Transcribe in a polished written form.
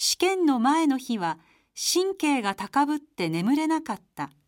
試験の前の日は神経が高ぶって眠れなかった。